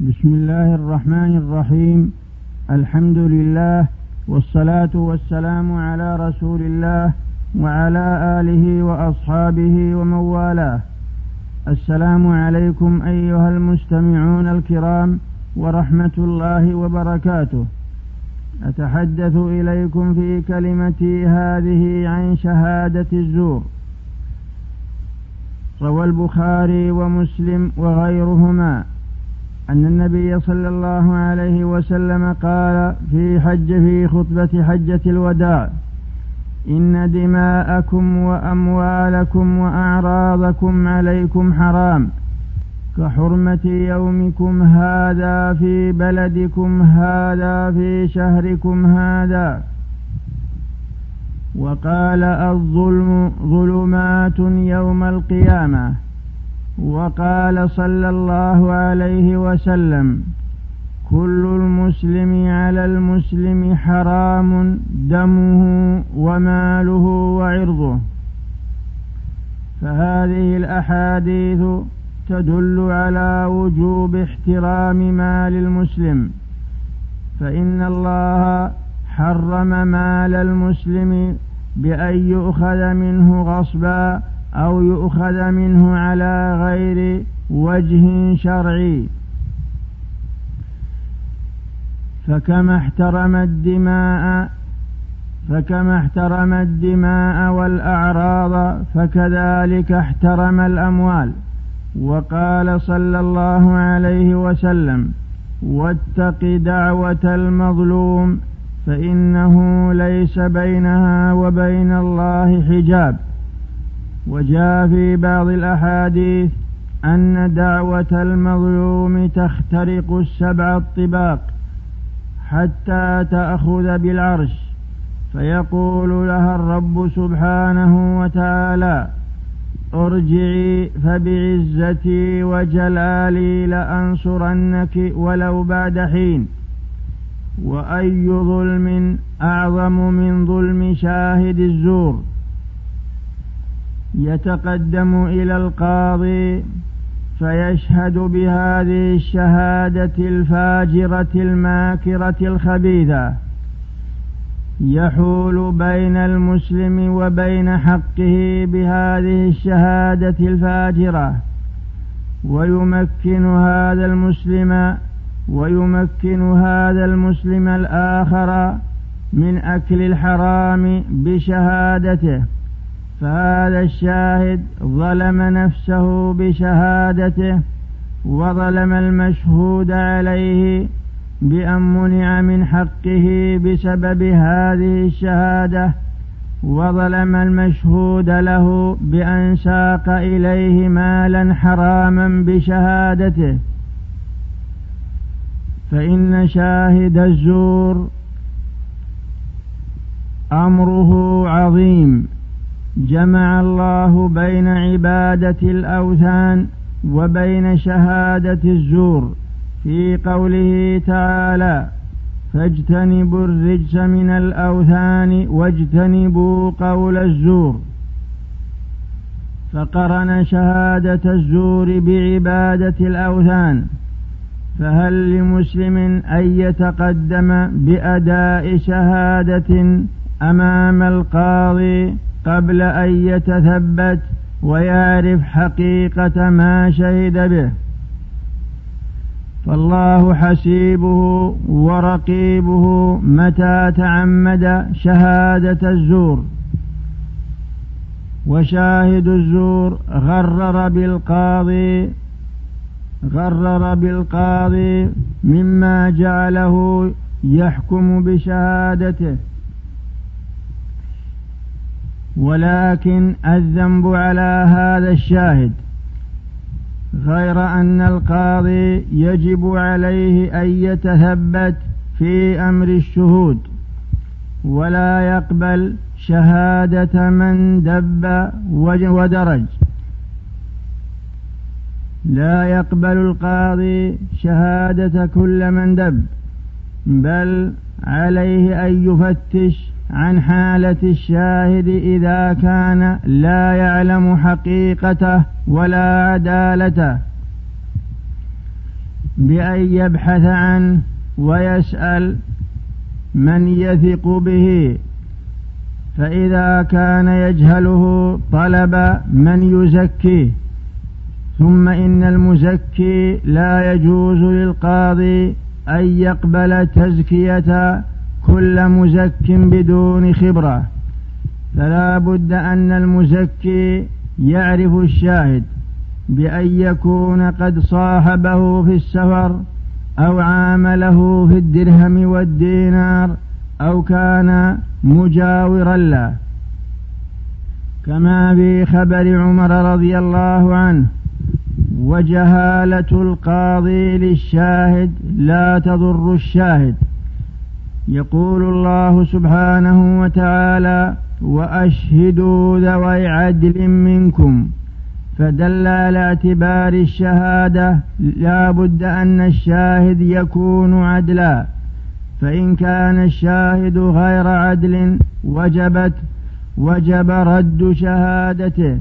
بسم الله الرحمن الرحيم. الحمد لله والصلاة والسلام على رسول الله وعلى آله وأصحابه ومن والاه. السلام عليكم أيها المستمعون الكرام ورحمة الله وبركاته. أتحدث إليكم في كلمتي هذه عن شهادة الزور. روى البخاري ومسلم وغيرهما أن النبي صلى الله عليه وسلم قال في خطبة حجة الوداع: إن دماءكم وأموالكم وأعراضكم عليكم حرام كحرمة يومكم هذا في بلدكم هذا في شهركم هذا. وقال: الظلم ظلمات يوم القيامة. وقال صلى الله عليه وسلم: كل المسلم على المسلم حرام دمه وماله وعرضه. فهذه الأحاديث تدل على وجوب احترام مال المسلم، فإن الله حرم مال المسلم بأن يؤخذ منه غصبا أو يؤخذ منه على غير وجه شرعي. فكما احترم الدماء والأعراض فكذلك احترم الأموال. وقال صلى الله عليه وسلم: واتق دعوة المظلوم فإنه ليس بينها وبين الله حجاب. وجاء في بعض الأحاديث أن دعوة المظلوم تخترق 7 الطباق حتى تأخذ بالعرش، فيقول لها الرب سبحانه وتعالى: ارجعي فبعزتي وجلالي لأنصرنك ولو بعد حين. وأي ظلم أعظم من ظلم شاهد الزور يتقدم إلى القاضي فيشهد بهذه الشهادة الفاجرة الماكرة الخبيثة، يحول بين المسلم وبين حقه بهذه الشهادة الفاجرة، ويمكن هذا المسلم الآخر من أكل الحرام بشهادته. فهذا الشاهد ظلم نفسه بشهادته، وظلم المشهود عليه بأن منع من حقه بسبب هذه الشهادة، وظلم المشهود له بأن ساق إليه مالا حراما بشهادته. فإن شاهد الزور أمره عظيم. جمع الله بين عبادة الأوثان وبين شهادة الزور في قوله تعالى: فاجتنبوا الرجس من الأوثان واجتنبوا قول الزور. فقرن شهادة الزور بعبادة الأوثان. فهل لمسلم أن يتقدم بأداء شهادة أمام القاضي قبل أن يتثبت ويعرف حقيقة ما شهد به؟ فالله حسيبه ورقيبه متى تعمد شهادة الزور. وشاهد الزور غرر بالقاضي مما جعله يحكم بشهادته، ولكن الذنب على هذا الشاهد، غير أن القاضي يجب عليه أن يتثبت في أمر الشهود، ولا يقبل شهادة من دب ودرج. لا يقبل القاضي شهادة كل من دب، بل عليه أن يفتش عن حالة الشاهد إذا كان لا يعلم حقيقته ولا عدالته. بأن يبحث عنه ويسأل من يثق به، فإذا كان يجهله طلب من يزكيه. ثم إن المزكي لا يجوز للقاضي أن يقبل تزكية كل مزك بدون خبرة، فلا بد أن المزكي يعرف الشاهد بأن يكون قد صاحبه في السفر أو عامله في الدرهم والدينار أو كان مجاورا له، كما في خبر عمر رضي الله عنه: وجهالة القاضي للشاهد لا تضر الشاهد. يقول الله سبحانه وتعالى: وأشهدوا ذوي عدل منكم، فدل على اعتبار الشهادة لا بد أن الشاهد يكون عدلا، فإن كان الشاهد غير عدل وجب رد شهادته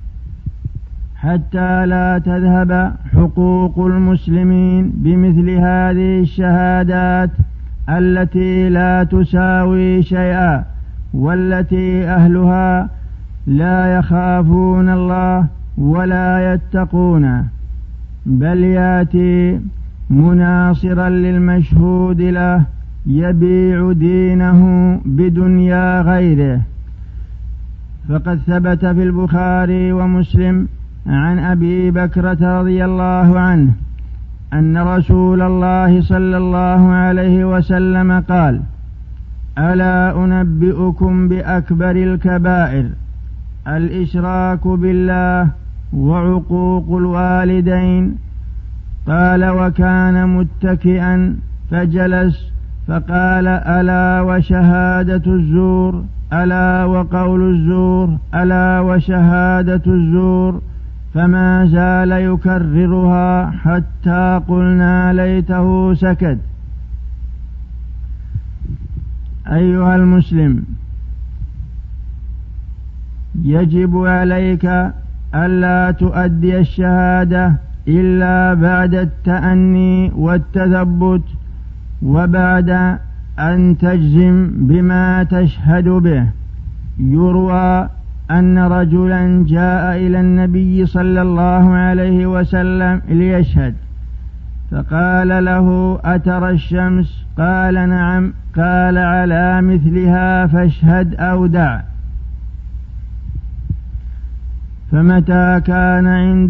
حتى لا تذهب حقوق المسلمين بمثل هذه الشهادات التي لا تساوي شيئا، والتي أهلها لا يخافون الله ولا يتقونه، بل يأتي مناصرا للمشهود له يبيع دينه بدنيا غيره. فقد ثبت في البخاري ومسلم عن أبي بكرة رضي الله عنه أن رسول الله صلى الله عليه وسلم قال: ألا أنبئكم بأكبر الكبائر؟ الإشراك بالله وعقوق الوالدين. قال: وكان متكئا فجلس فقال: ألا وشهادة الزور، ألا وقول الزور، ألا وشهادة الزور، فما زال يكررها حتى قلنا ليته سكت. أيها المسلم، يجب عليك ألا تؤدي الشهادة إلا بعد التأني والتثبت، وبعد أن تجزم بما تشهد به. يروى أن رجلا جاء إلى النبي صلى الله عليه وسلم ليشهد، فقال له: أترى الشمس؟ قال: نعم. قال: على مثلها فاشهد أو دع. فمتى كان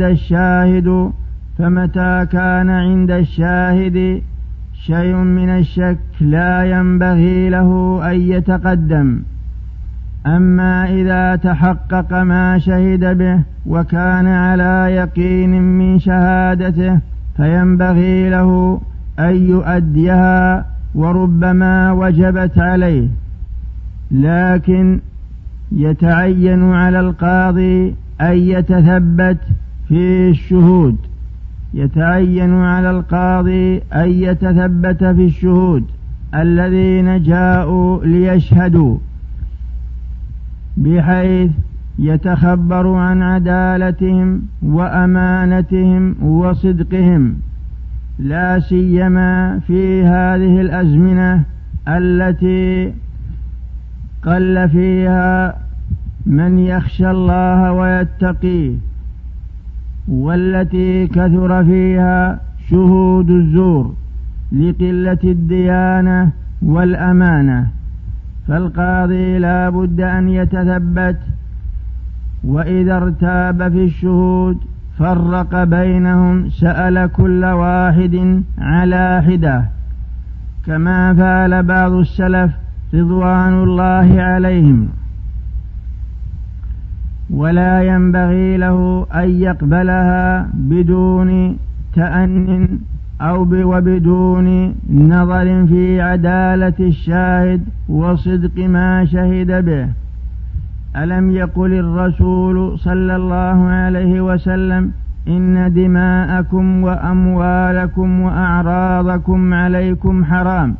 عند الشاهد شيء من الشك لا ينبغي له أن يتقدم. أما إذا تحقق ما شهد به وكان على يقين من شهادته فينبغي له أن يؤديها، وربما وجبت عليه، لكن يتعين على القاضي أن يتثبت في الشهود، الذين جاءوا ليشهدوا، بحيث يتخبر عن عدالتهم وأمانتهم وصدقهم، لا سيما في هذه الأزمنة التي قل فيها من يخشى الله ويتقيه، والتي كثر فيها شهود الزور لقلة الديانة والأمانة. فالقاضي لا بد أن يتثبت، وإذا ارتاب في الشهود فرق بينهم، سأل كل واحد على حدة، كما فعل بعض السلف رضوان الله عليهم. ولا ينبغي له أن يقبلها بدون تأن وبدون نظر في عدالة الشاهد وصدق ما شهد به. ألم يقل الرسول صلى الله عليه وسلم: إن دماءكم وأموالكم وأعراضكم عليكم حرام.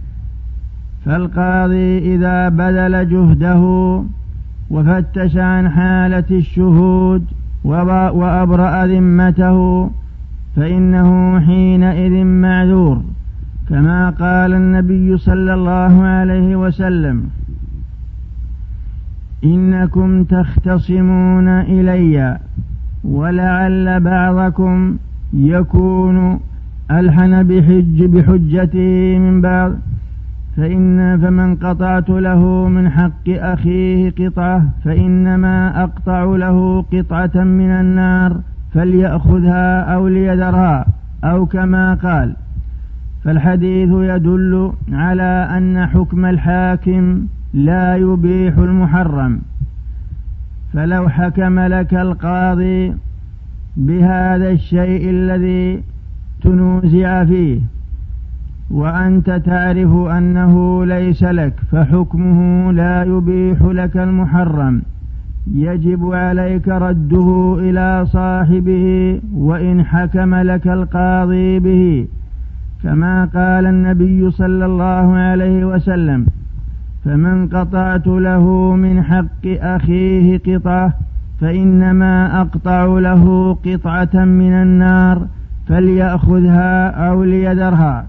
فالقاضي إذا بذل جهده وفتش عن حالة الشهود وأبرأ ذمته، فإنه حينئذ معذور، كما قال النبي صلى الله عليه وسلم: إنكم تختصمون إلي ولعل بعضكم يكون ألحن بحجته من بعض، فمن قطعت له من حق أخيه قطعة فإنما أقطع له قطعة من النار فليأخذها أو ليذرها، أو كما قال. فالحديث يدل على أن حكم الحاكم لا يبيح المحرم، فلو حكم لك القاضي بهذا الشيء الذي تنوزع فيه وأنت تعرف أنه ليس لك، فحكمه لا يبيح لك المحرم، يجب عليك رده إلى صاحبه وإن حكم لك القاضي به، كما قال النبي صلى الله عليه وسلم: فمن قطعت له من حق أخيه قطعة فإنما أقطع له قطعة من النار فليأخذها أو ليذرها.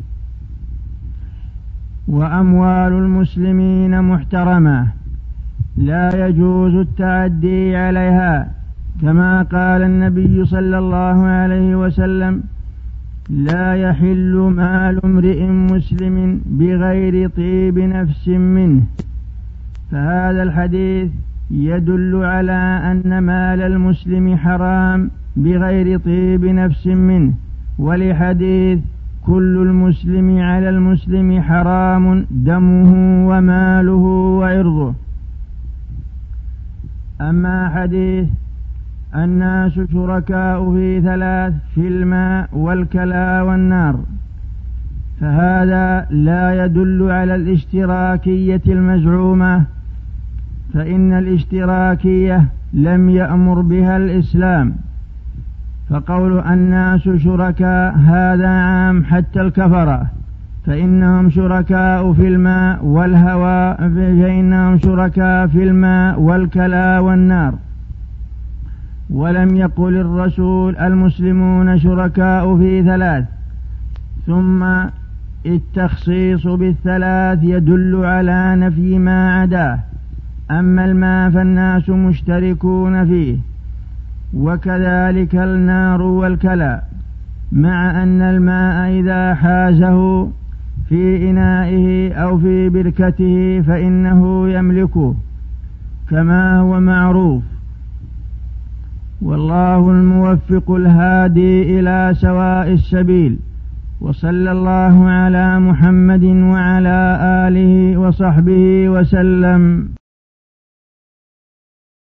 وأموال المسلمين محترمة لا يجوز التعدي عليها، كما قال النبي صلى الله عليه وسلم: لا يحل مال امرئ مسلم بغير طيب نفس منه. فهذا الحديث يدل على أن مال المسلم حرام بغير طيب نفس منه، ولحديث: كل المسلم على المسلم حرام دمه وماله وعرضه. أما حديث الناس شركاء في ثلاث: في الماء والكلى والنار، فهذا لا يدل على الاشتراكية المزعومة، فإن الاشتراكية لم يأمر بها الإسلام، فقول الناس شركاء هذا عام حتى الكفرة، فإنهم شركاء في الماء والهواء، فإنهم شركاء في الماء والكلى والنار. ولم يقل الرسول المسلمون شركاء في ثلاث، ثم التخصيص بالثلاث يدل على نفي ما عداه. أما الماء فالناس مشتركون فيه، وكذلك النار والكلى، مع أن الماء إذا حازه في إنائه أو في بركته فإنه يملكه كما هو معروف. والله الموفق الهادي إلى سواء السبيل، وصلى الله على محمد وعلى آله وصحبه وسلم.